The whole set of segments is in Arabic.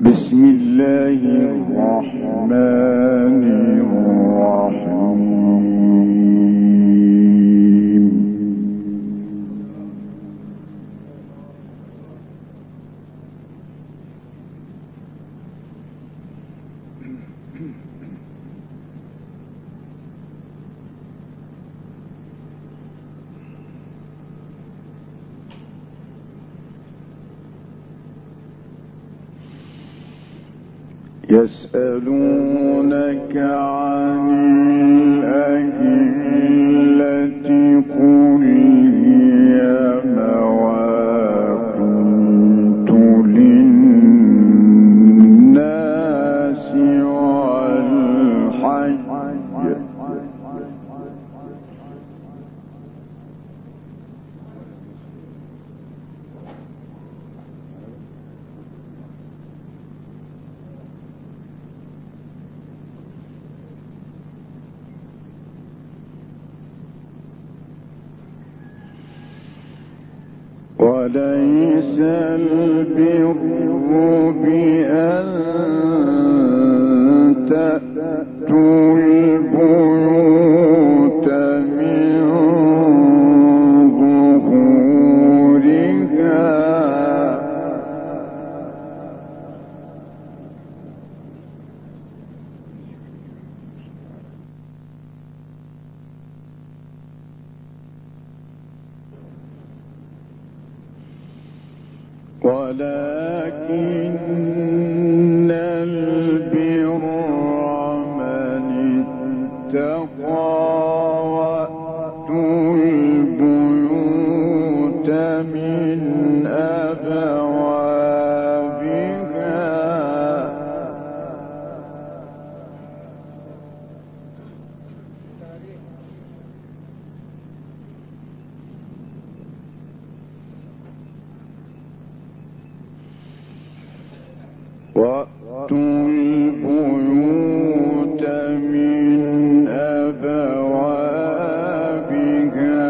بسم الله الرحمن الرحيم. يسألونك عن الأهلة قل هي مواقيت للناس والحج وليس البر بأن تأتوا البيوت من ظهورها ولكن البر من اتقى وأتوا البيوت من أبوابها وأتوا البيوت من أبوابها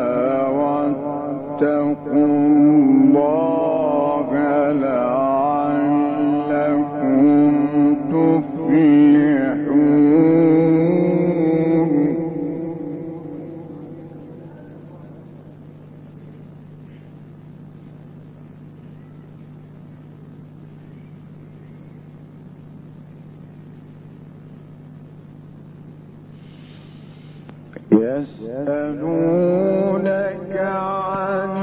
واتقوا الله لعلكم تفلحون. يسألونك عن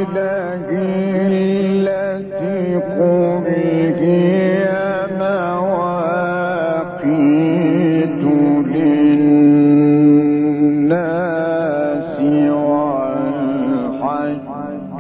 الأهلة قل هي مواقيت للناس والحج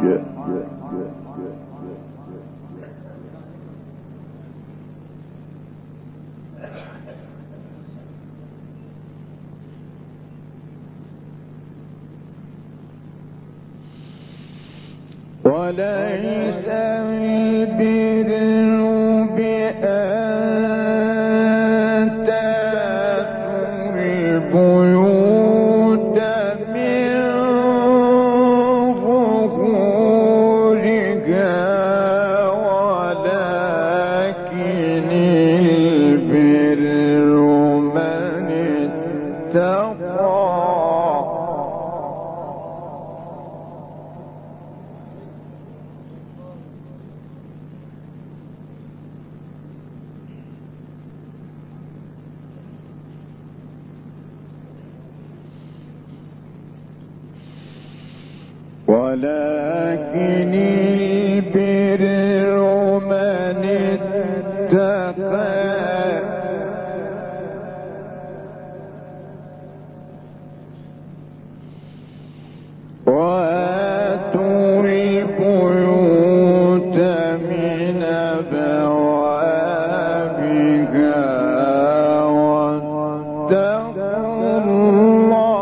وليس البر بأن تأتوا البيوت من ظهورها ولكن البر من اتقى ولكن البر من اتقى وآتوا البيوت من أبوابها واتقوا الله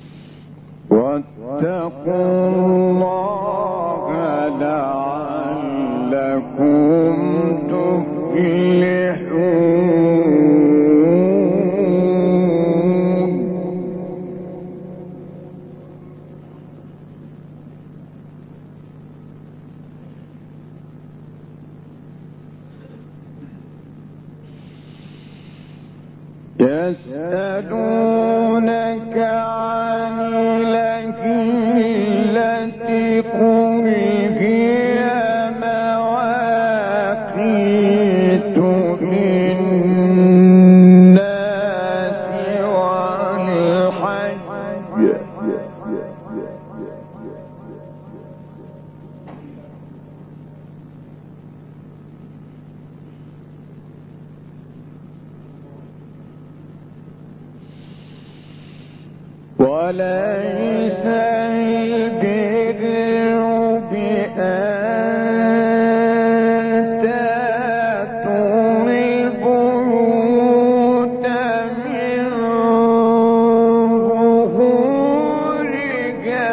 واتقوا الله لعلكم يسألونك عن الأهلة قل هي مواقيت للناس والحج وليس البر بأن تأتوا البيوت من ظهورها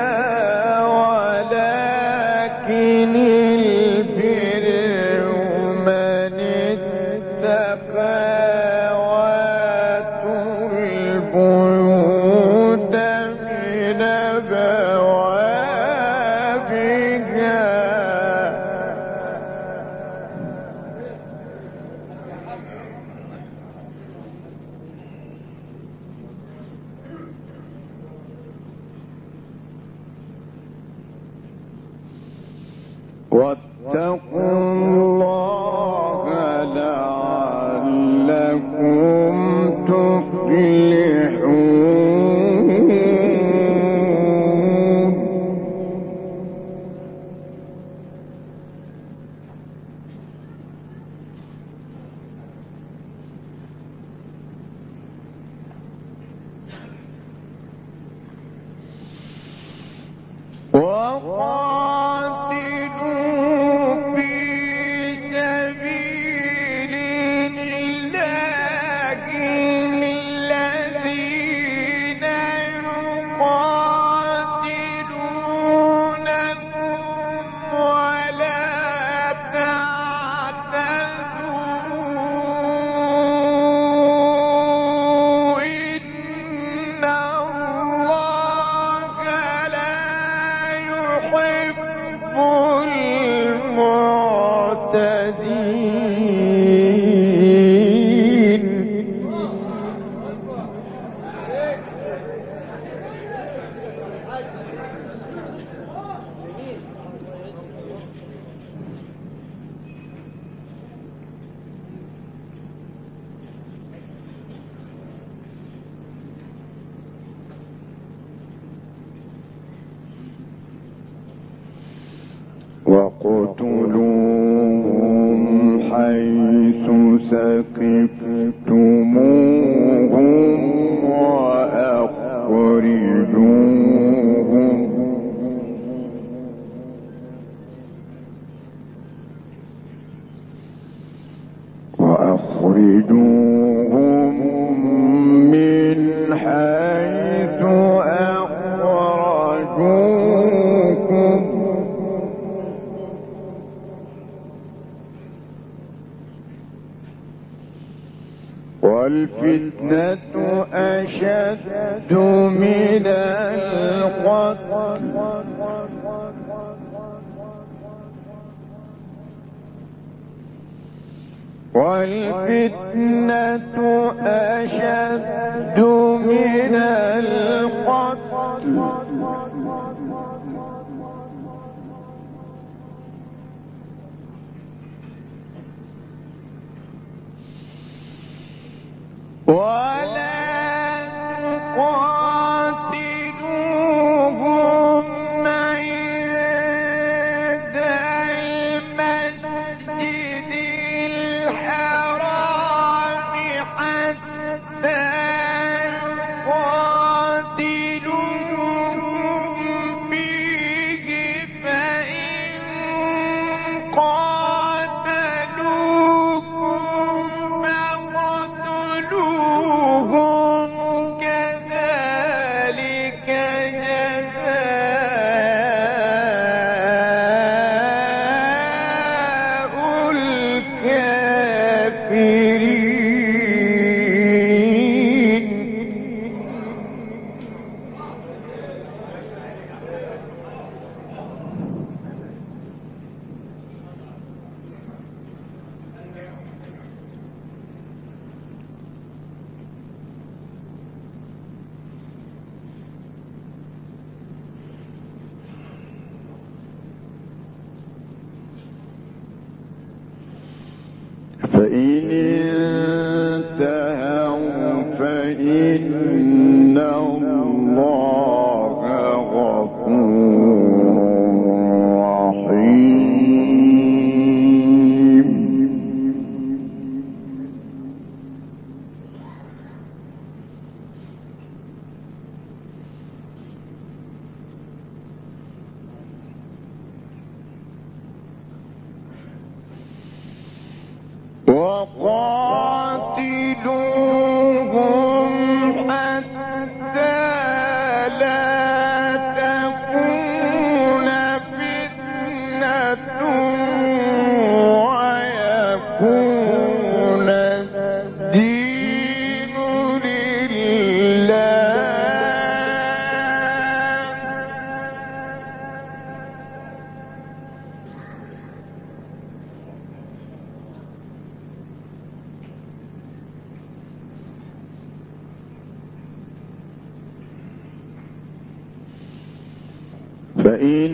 ولكن البر من اتقى واتوا البيوت من أبوابها واتقوا الله لعلكم تفلحون وقاتلوا في سبيل الله الذين يقاتلونكم ولا تعتدوا إن الله لا يحب وقتلوهم حيث ثقفتموهم وأخرجوهم من حيث أخرجوكم والفتنة أشد من القتل والفتنة أشد من القتل ولا تقاتلوهم عند المسجد الحرام حتى يقاتلوكم وقاتلوهم حتى لا تكون فتنة ويكون الدين لله. فإن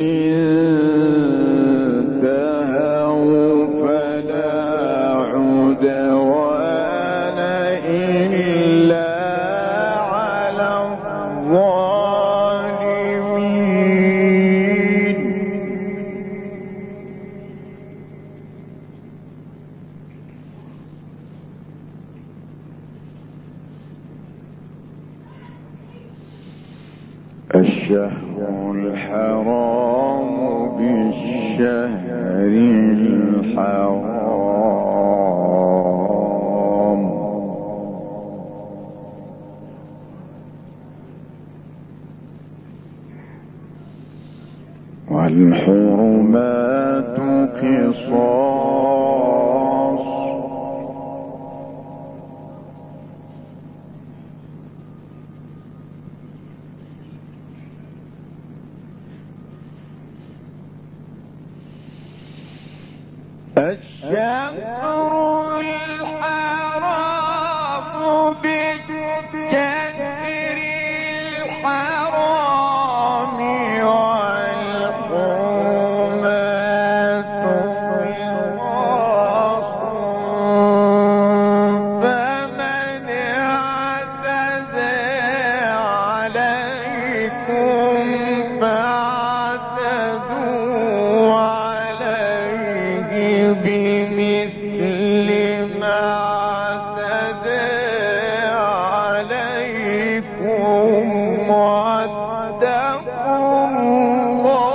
انتهوا فلا عدوان إلا على الظالمين. الشهر الحرام بالشهر الحرام والحرمات قصاص. الشهر الحرام بالشهر الحرام والحرمات قصاص. فمن اعتدى عليكم فاعتدوا عليه بمثل ما اعتدى عليكم واتقوا الله.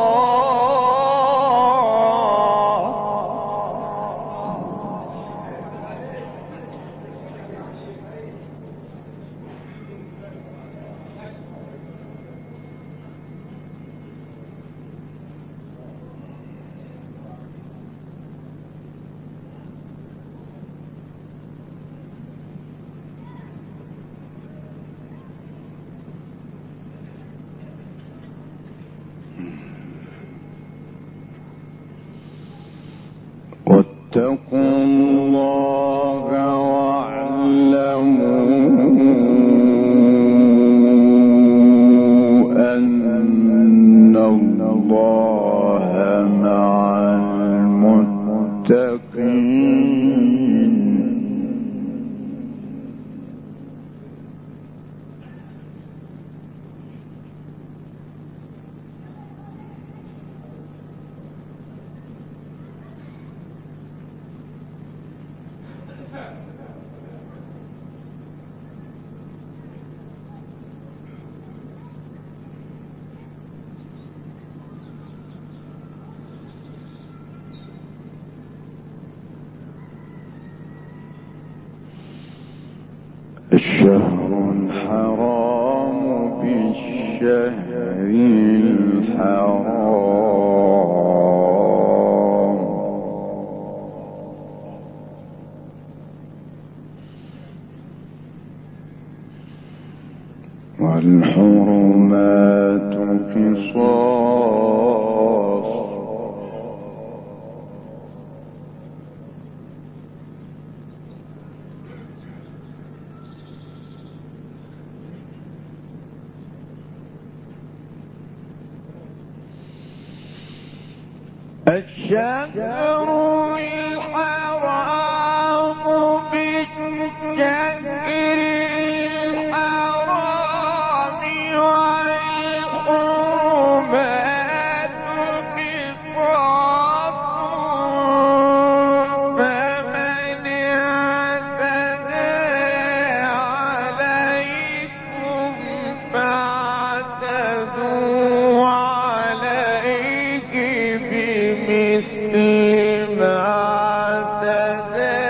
واتقوا الله واعلموا أن الله مع المتقين. الشهر الحرام بالشهر الحرام والحرمات قصاص. الشهر الحرام بالشهر الحرام والحرمات قصاص. فمن اعتدى عليكم فاعتدوا عليه بمثل ما اعتدى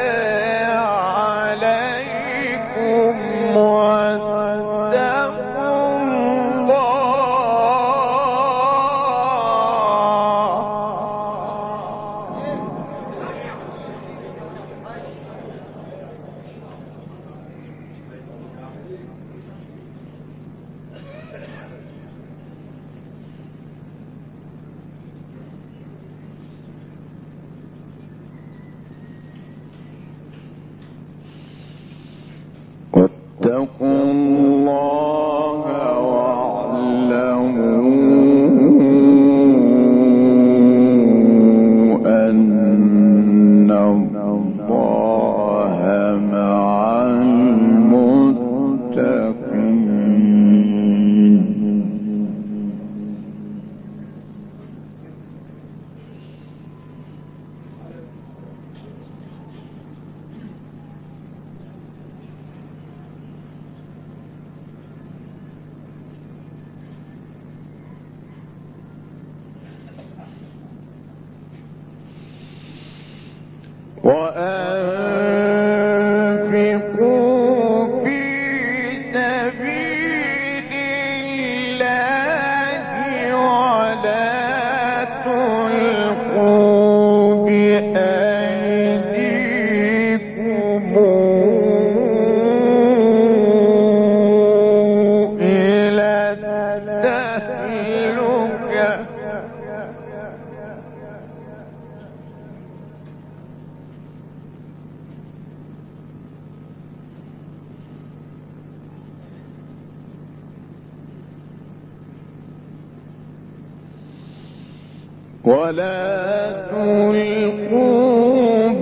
ولا تلقوا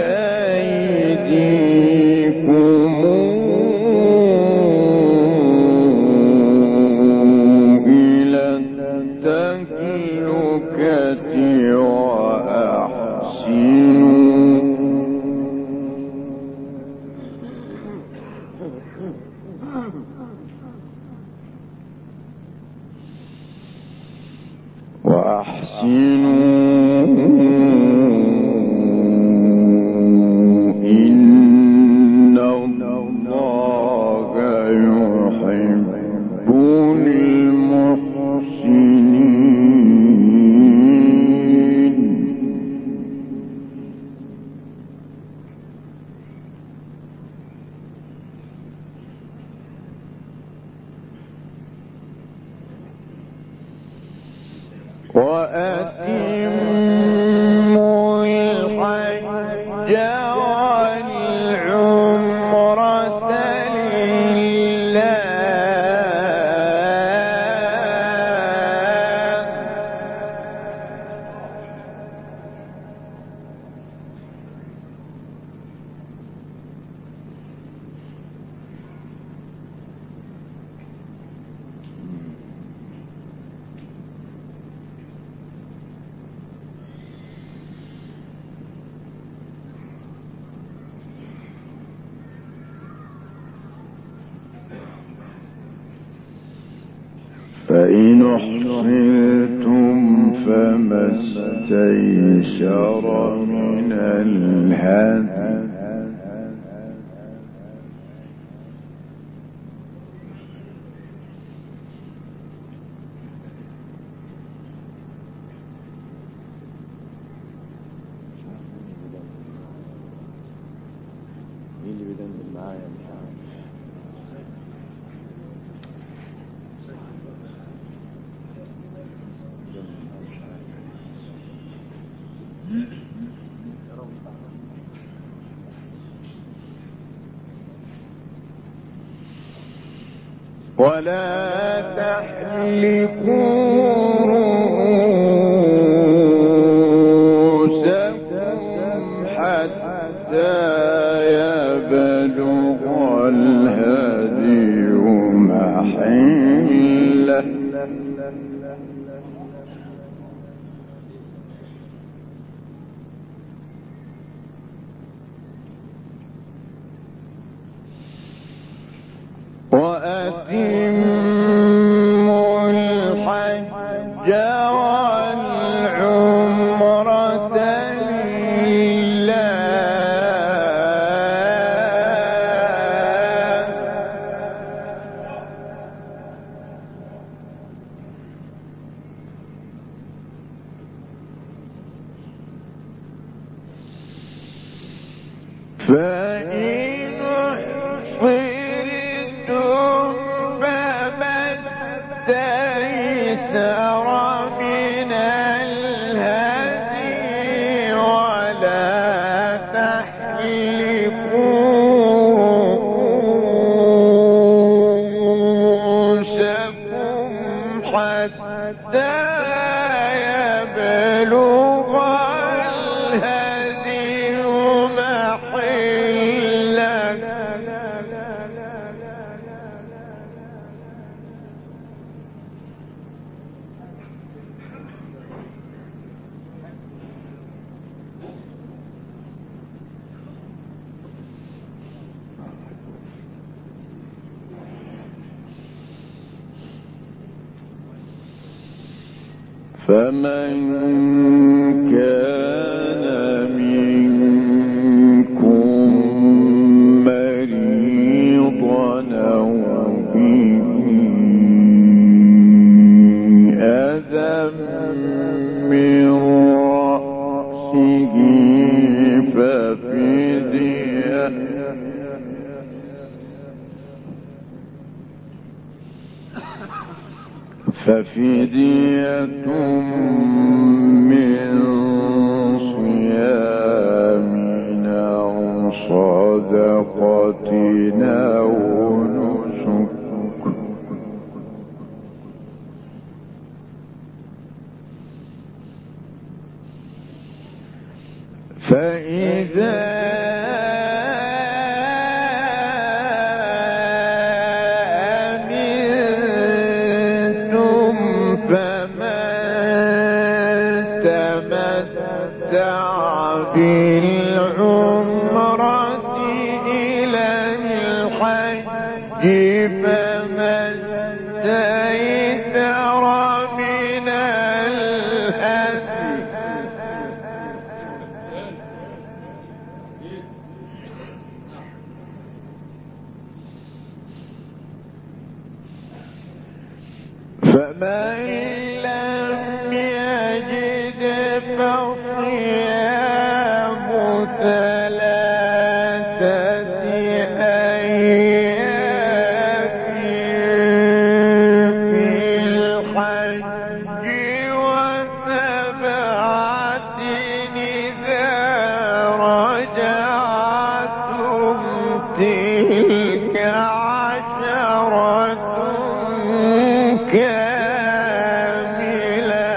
بأيديكم إلى التهلكة وأحسنوا إن الله يحب المحسنين. وأتموا الحج والعمرة لله فإن أحصرتم فما استيسر من الهدي ولا تحلقوا رؤوسكم حتى يبلغ الهدي محله وأتموا الحج والعمرة لله فإن أحصرتم فما استيسر من الهدي ولا تحلقوا رؤوسكم حتى يبلغ الهدي محله فمن كان منكم مريضا أو به أذى من رأسه ففدية من صيام أو صدقة أو نسك فإذا أمنتم فمن تمتع بالعمرة إلى الحج فما استيسر من الهدي فمن لم يجد فصيام ثلاثة أيام في الحج وسبعة إذا رجعتم تلك عشرة كاملة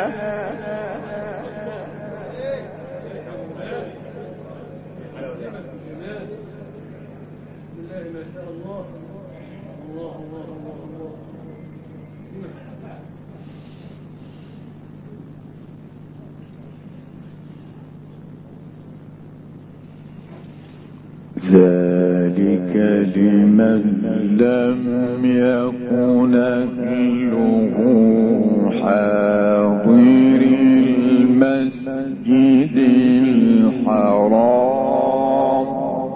ذلك لمن لم يكن أهله حاضر المسجد الحرام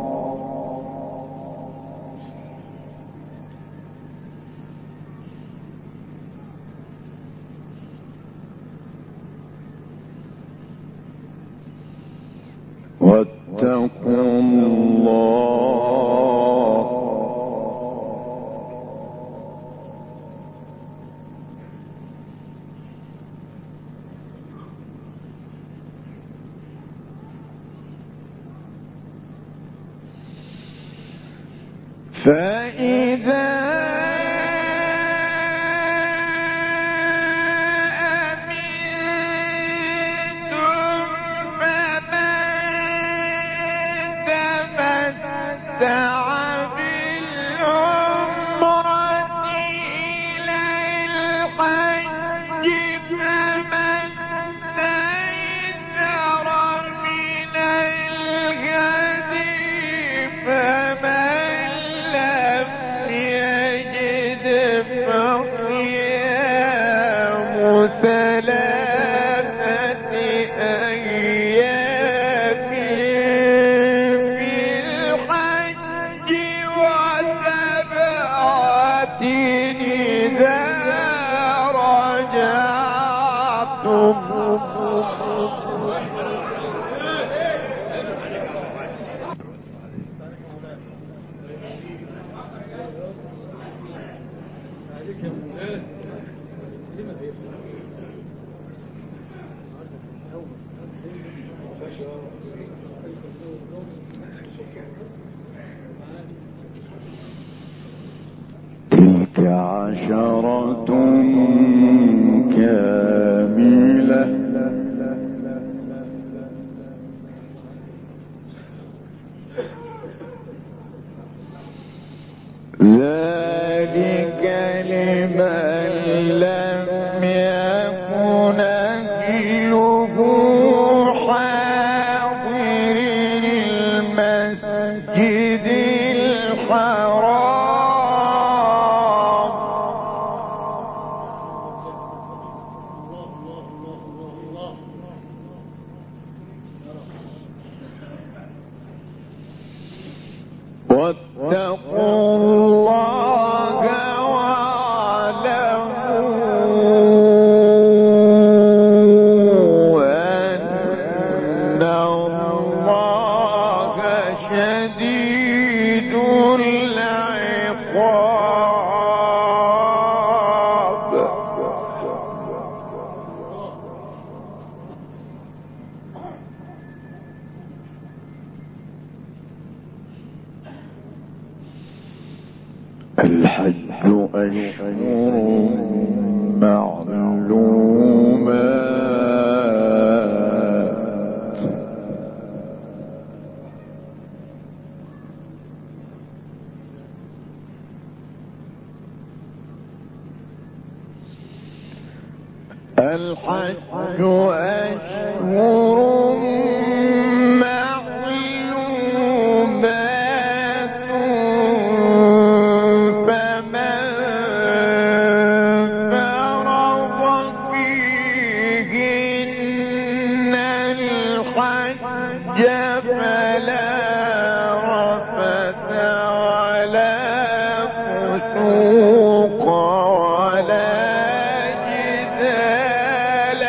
واتقوا الله فإذا ثلاثة أيام في الحج وسبعة إذا رجعتم تلك عشرة كاملة ذلك لمن لم يكن أهله حاضر المسجد الحرام واتقوا الله واعلموا أن الله شديد العقاب الحج أشهر معلومات الحج أشهر معلومات فمن فرض فيهن الحج فلا رفث ولا فسوق ولا جدال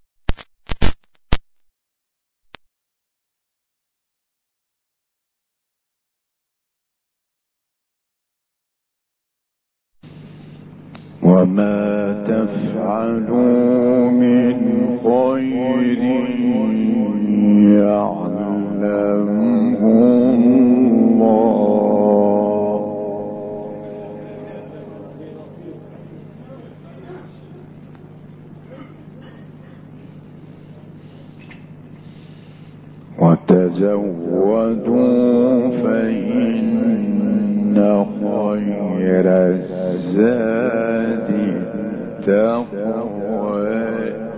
وما تفعلوا من خير يعلمه الله وتزودوا فإن خير الزاد التقوى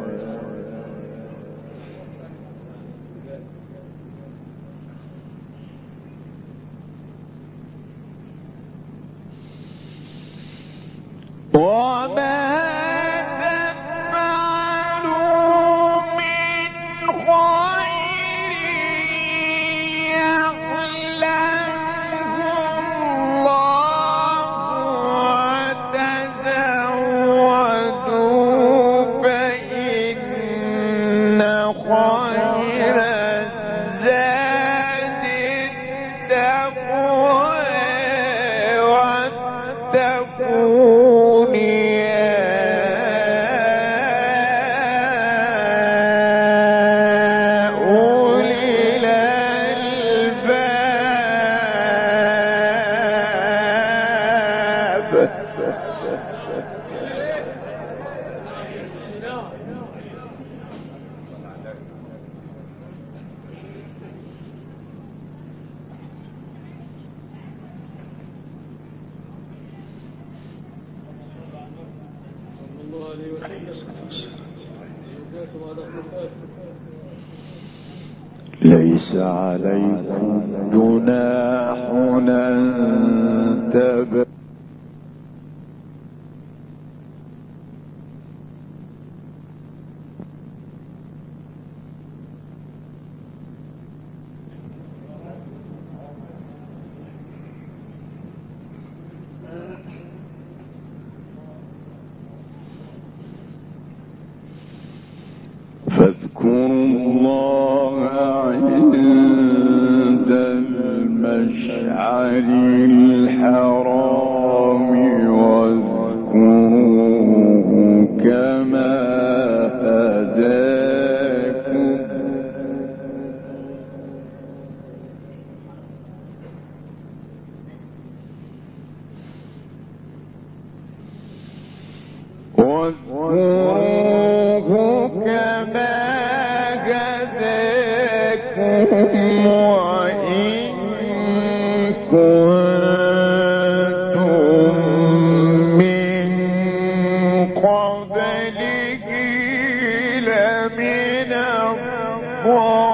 وما تفعلوا من خير يعلمه الله وتزودوا فإن خير الزاد التقوى واتقون يا أولي الألباب ليس عليكم جناح أن تبتغوا فاذكروا الله عند المشعر الحرام واذكروه كما هداكم واذكروه كما هداكم وإن كنتم من قبله لمن الضالين